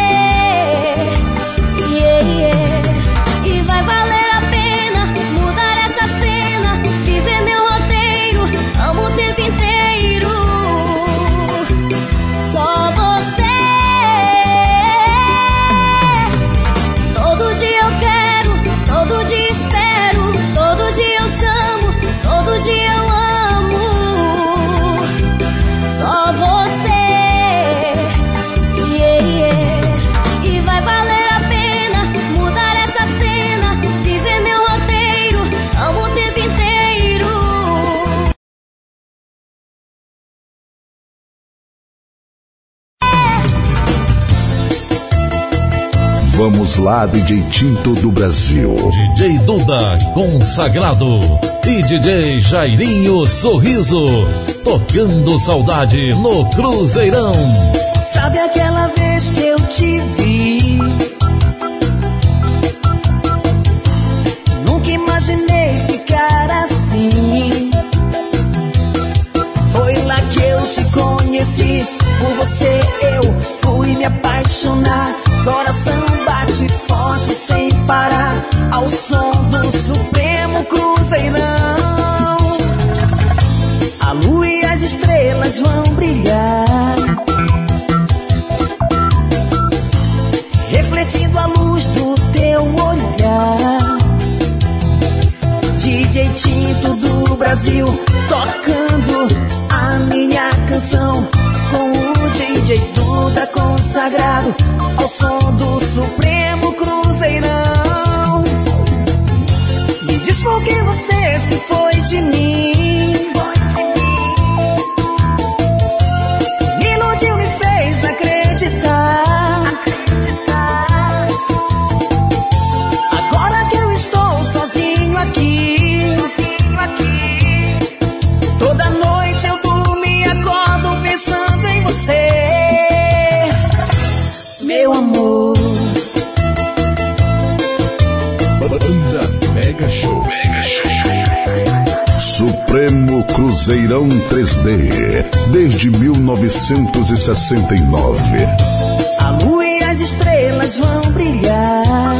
Vamos lá, D J Tinto do Brasil. D J Duda Consagrado e D J Jairinho Sorriso, tocando saudade no Cruzeirão. Sabe aquela vez que eu te vi? Nunca imaginei ficar assim. Foi lá que eu te conheci. Por você eu fui me apaixonar. Coração bate forte sem parar ao som do Supremo Cruzeirão. A lua e as estrelas vão brilhar, refletindo a luz do teu olhar. D J Tinto do Brasil tocando a minha canção, com o D J Duda consagrado ao som do Supremo Cruzeirão. Me diz por que você se foi de mim, me iludiu, me fez acreditar. Agora que eu estou sozinho aqui, toda noite eu durmo e acordo pensando em você, meu amor. Banda Mega Show. Mega Show. Supremo Cruzeirão três D, desde mil novecentos e sessenta e nove. A lua e as estrelas vão brilhar,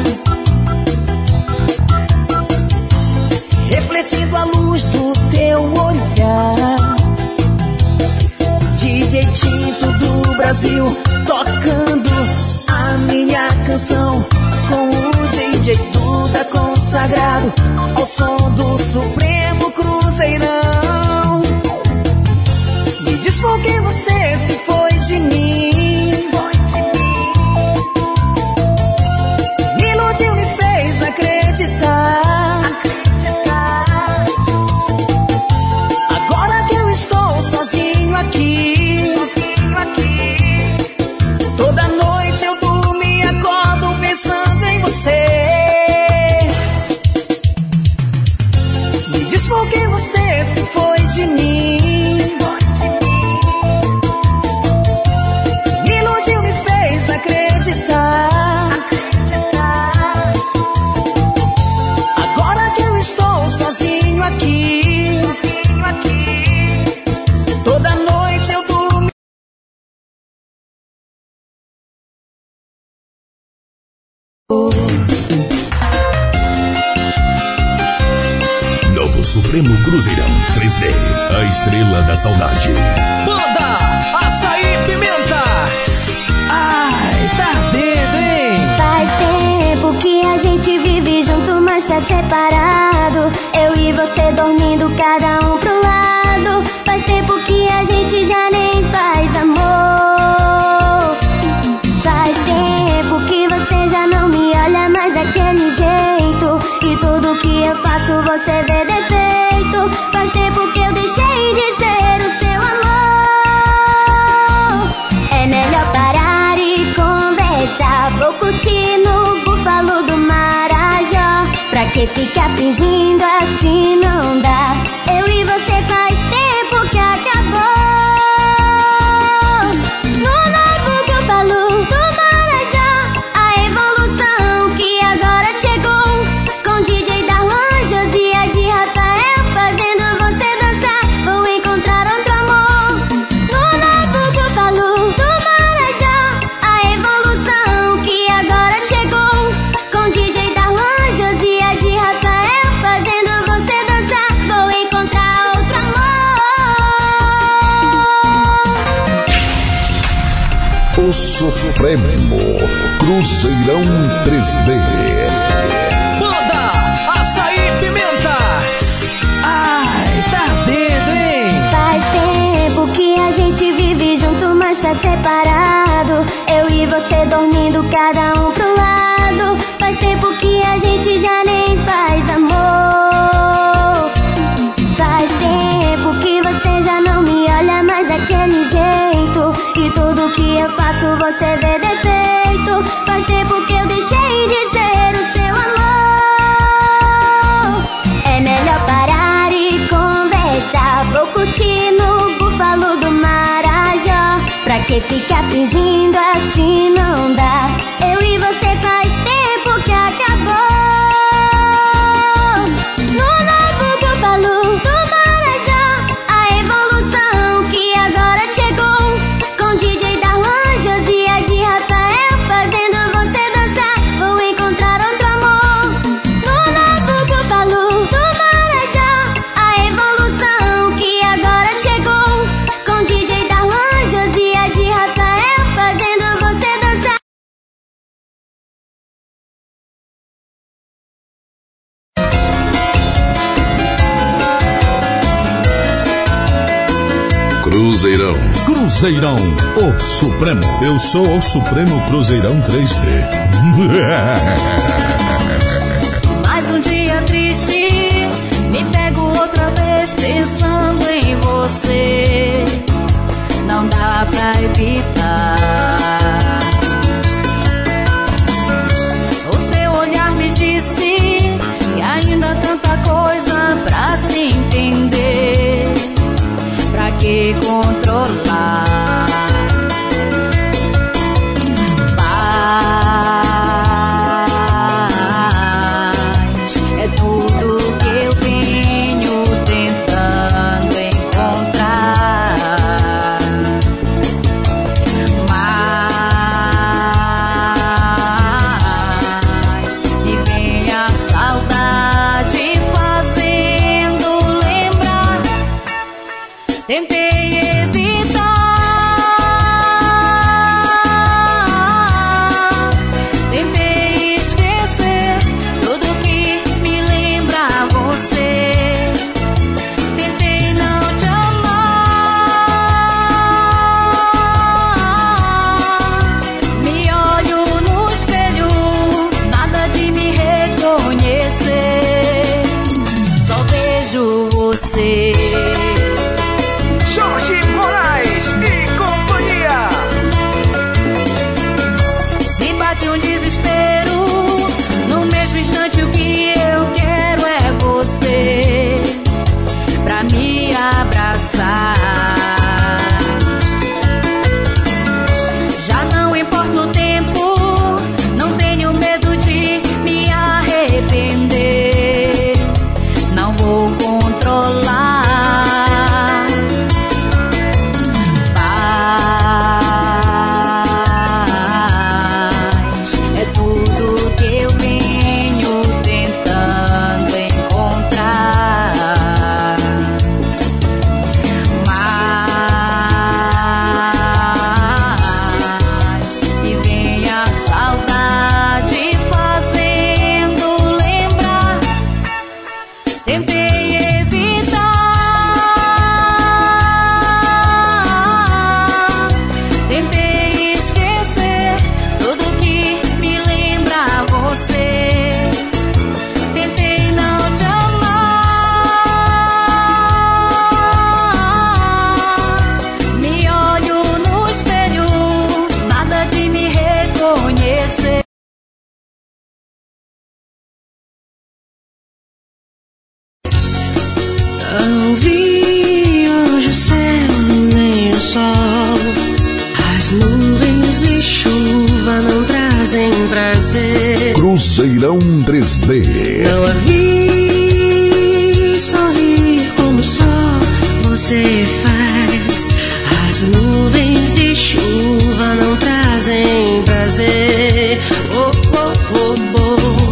refletindo a luz do teu olhar. D J Tinto do Brasil tocando a minha canção, com o D J Duda consagrado ao som do Supremo Cruzeirão. Me diz por que você se foi de mim, me iludiu, me fez acreditar. Agora que eu estou sozinho aqui, Novo Supremo Cruzeirão três D, a estrela da saudade. Banda Açaí Pimenta. Ai, tá dentro, hein? Faz tempo que a gente vive junto, mas tá separado. Eu e você dormindo, cada um pro lado. Faz tempo que a gente já nem faz amor. Faz tempo que você já não me olha mais daquele jeito. E tudo que eu faço você vê defeito. Faz tempo que eu deixei de ser o seu amor. É melhor parar e conversar. Vou curtir no Búfalo do Marajó. Pra que ficar fingindo assim não dá. Eu e você faz tempo que acabou. No novo Búfalo do Marajó, a evolução que agora chegou. Com D J Darlan, Josias e Rafael fazendo você dançar. Vou encontrar outro amor. No novo Búfalo do Marajó, a evolução que agora chegou. Com D J Darlan, Josias e Rafael fazendo você dançar. Vou encontrar outro amor. O Supremo Cruzeirão três D. Banda Açaí Pimenta. Ai, tá dentro, hein? Faz tempo que a gente vive junto, mas tá separado. Eu e você dormindo, cada um pro lado. Faz tempo que a gente já nem faz amor. Faz tempo que você já não me olha mais daquele jeito. E tudo que eu faço você vê defeito. Faz tempo que eu deixei de ser o seu amor. É melhor parar e conversar. Vou curtir no Búfalo do Marajó. Pra que ficar fingindo assim não dá. Eu e você faz tempo que acabou. No novo Búfalo do Marajó, a evolução que agora chegou. Com D J Darlan, Josias e Rafael fazendo você dançar. Vou encontrar outro amor. No novo Búfalo do Marajó, a evolução que agora chegou. Com D J Darlan, Josias e Rafael fazendo você dançar. Cruzeirão. Cruzeirão, o Supremo. Eu sou o Supremo Cruzeirão três D. Mais um dia triste, me pego outra vez pensando em você. Não dá pra evitar. O seu olhar me disse que ainda há tanta coisa pra se entender. Pra que controlar? Paz é tudo que eu venho tentando encontrar. Cruzeirão três D. Não a vi sorrir como só você faz. As nuvens de chuva não trazem prazer. Oh, oh, oh, oh.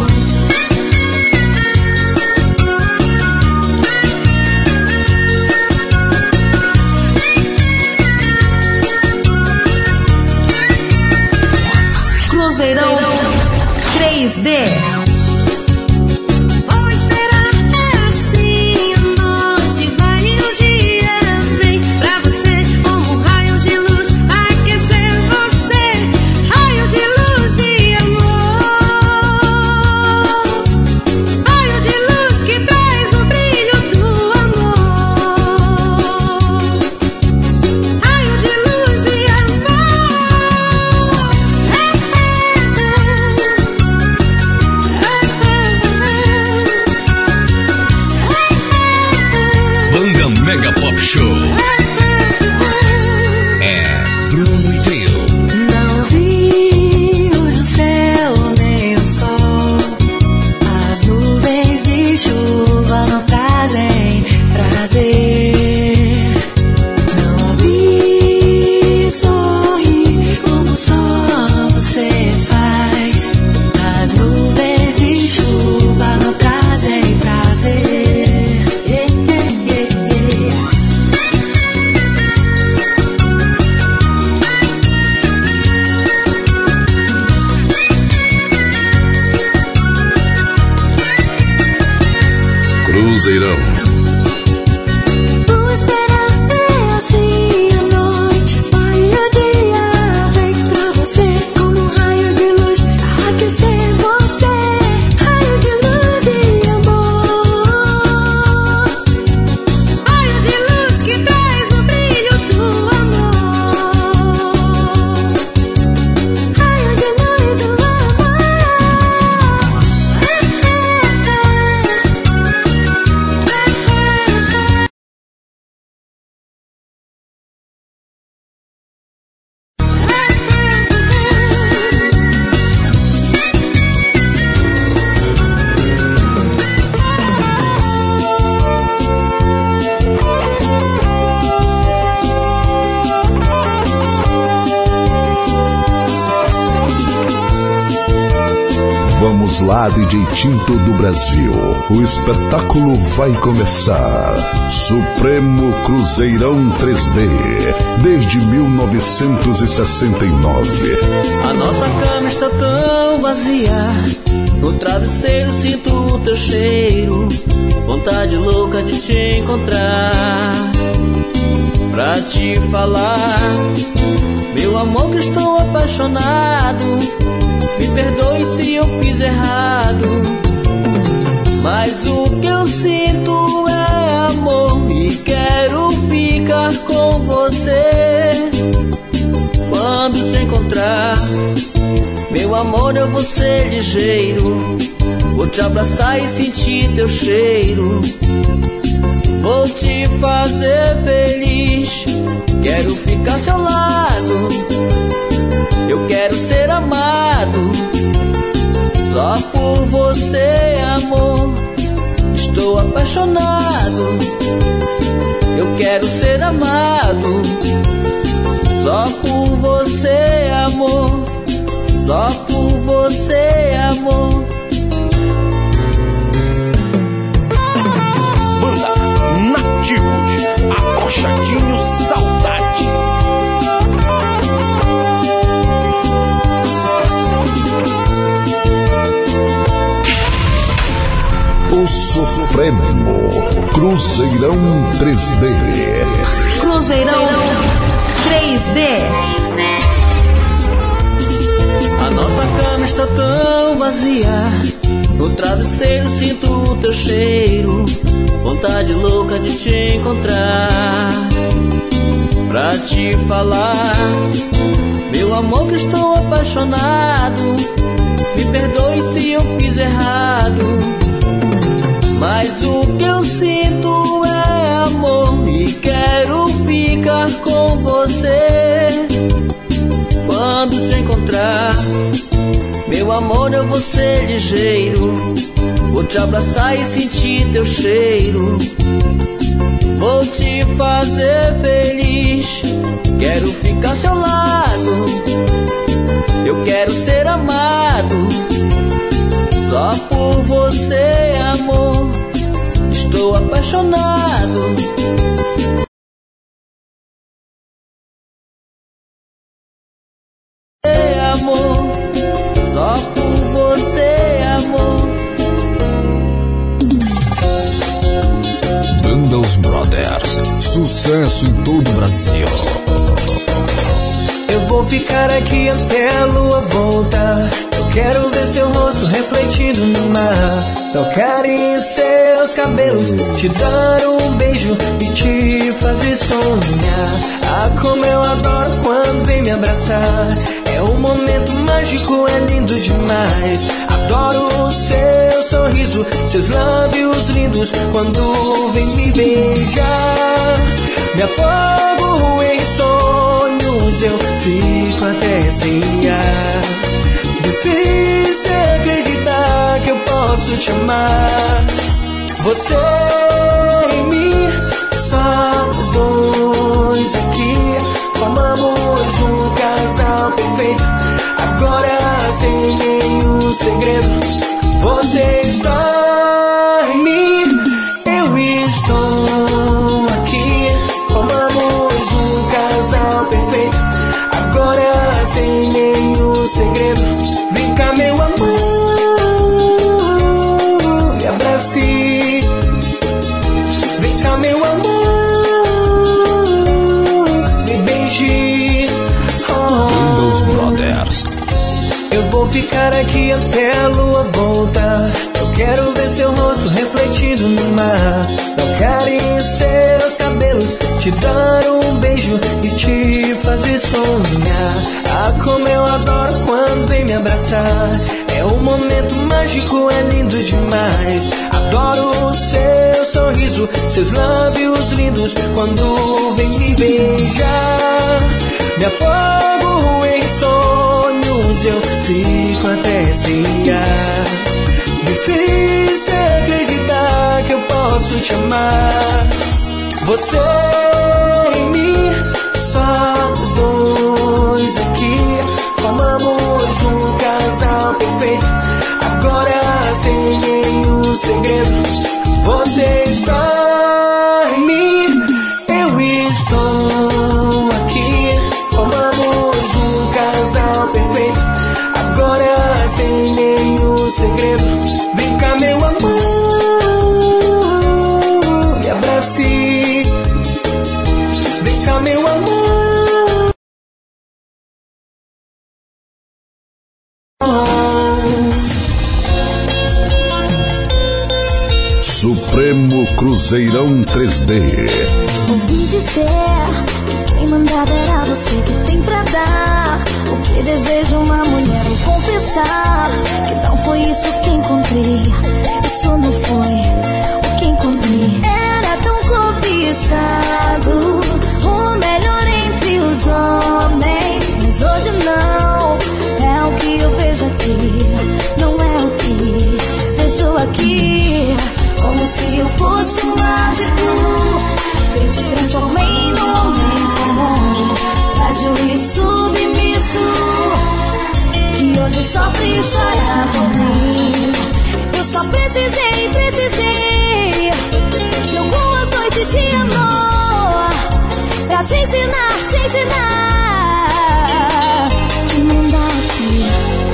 Cruzeirão três D. Mega Pop Show. É Bruno e Trio. Não vi o céu nem o sol. As nuvens de chuva não trazem prazer. Não a vi sorrir como só você faz. As nuvens de chuva não trazem prazer. Cruzeirão. Vou esperar até assim a noite. Vai o dia, vem pra você como um raio de luz, aquecer você, raio de luz e amor. Raio de luz que traz o brilho do amor. Raio de luz do Vamos lá, D J Tinto do Brasil. O espetáculo vai começar. Supremo Cruzeirão três D, desde mil novecentos e sessenta e nove. A nossa cama está tão vazia, no travesseiro sinto o teu cheiro, vontade louca de te encontrar, pra te falar, meu amor, que estou apaixonado. Me perdoe se eu fiz errado, mas o que eu sinto é amor e quero ficar com você. Quando te encontrar, meu amor, eu vou ser ligeiro, vou te abraçar e sentir teu cheiro, vou te fazer feliz, quero ficar ao seu lado, eu quero ser amado, só por você, amor, estou apaixonado. Eu quero ser amado, só por você, amor, só por você, amor. Banda Nativos, Acochadinho Saudade. O Supremo Cruzeirão três D. Cruzeirão três D. A nossa cama está tão vazia, no travesseiro sinto o teu cheiro, vontade louca de te encontrar, pra te falar, meu amor, que estou apaixonado. Me perdoe se eu fiz errado, mas o que eu sinto é amor e quero ficar com você. Quando te encontrar, Meu amor, eu vou ser ligeiro, vou te abraçar e sentir teu cheiro. Vou te fazer feliz, quero ficar ao seu lado. Eu quero ser amado, só por você, amor. Estou apaixonado. Amor, só por você, amor. Banda Os Brothers, sucesso em todo o Brasil. Eu vou ficar aqui até a lua voltar. Eu quero ver seu rosto refletido no mar. Tocar em seus cabelos, te dar um beijo e te fazer sonhar. Ah, como eu adoro quando vem me abraçar. É um momento mágico, é lindo demais. Adoro o seu sorriso, seus lábios lindos quando vem me beijar. Me afogo em sonhos, eu fico até sem ar. Difícil é acreditar que eu posso te amar. Você em mim, só os dois aqui. Formamos um casal perfeito. Agora sem nenhum segredo. Você está em mim, eu estou aqui. Formamos um casal perfeito. Agora sem nenhum segredo. Vem cá, meu amor, me abrace. Vem cá, meu amor, me beije. Oh. Os Brothers. Eu vou ficar aqui até a lua voltar. Eu quero ver seu rosto refletido no mar. Tocar em seus cabelos, te dar um beijo e te fazer sonhar. Ah, como eu adoro quando vem me abraçar. É um momento mágico, é lindo demais. Adoro o seu sorriso, seus lábios lindos quando vem me beijar. Me afogo em sonhos, eu fico até sem ar. Difícil é acreditar que eu posso te amar. Você em mim, só os dois aqui. Formamos um casal perfeito. Agora sem nenhum segredo. Você está em mim, eu estou aqui. Formamos um casal perfeito. Agora sem nenhum segredo. Vem cá, meu amor, me abrace. Vem cá, meu amor. Supremo Cruzeirão três D. Ouvi dizer que quem mandava era você, que tem pra dar o que deseja uma mulher. Vou confessar que não foi isso que encontrei. Isso não foi o que encontrei. Era tão cobiçado, o melhor entre os homens. Mas hoje não é o que eu vejo aqui. Não é o que vejo aqui. Como se eu fosse um mágico, eu te transformei num homem comum, frágil e submisso, que hoje sofre e chora por mim. Eu só precisei, precisei de algumas noites de amor pra te ensinar, te ensinar que não dá aqui,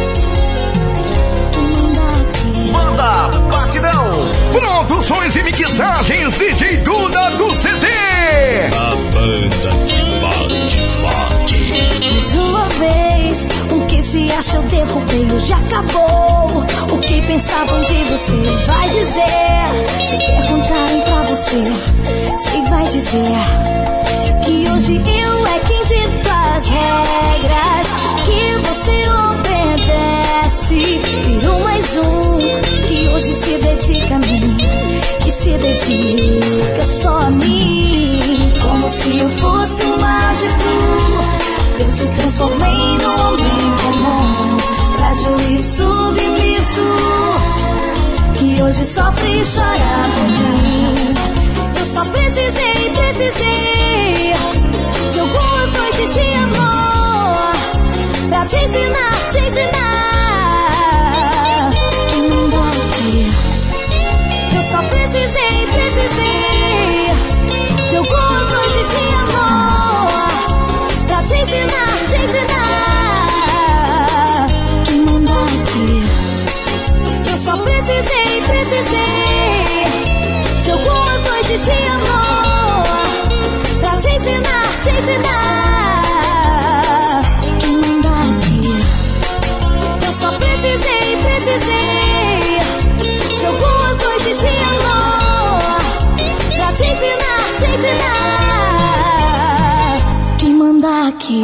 que não dá aqui. Manda Batidão, produções e mixagens D J Duda do C D. A banda que bate forte. Mais uma vez, o que se acha eu derrubei, hoje acabou. O que pensavam de você vai dizer. Se perguntarem pra você, você vai dizer que hoje eu é quem dita as regras, que você obedece. Virou mais um que hoje se dedica a mim, que se dedica só a mim. Como se eu fosse um mágico, eu te transformei num homem comum, frágil e sofre e chora por mim. Eu só precisei, precisei de algumas noites de amor pra te ensinar, te ensinar que não dá aqui. Eu só precisei, precisei de algumas noites de amor pra te ensinar, te ensinar que não dá aqui. Eu só precisei, precisei de algumas noites de amor pra te ensinar, te ensinar que não dá aqui. Eu só precisei, precisei de algumas noites de amor pra te ensinar, te ensinar que manda aqui.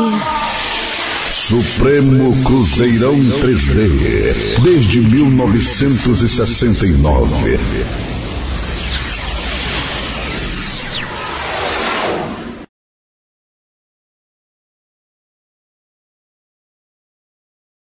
Supremo Cruzeirão três D, desde mil novecentos e sessenta e nove.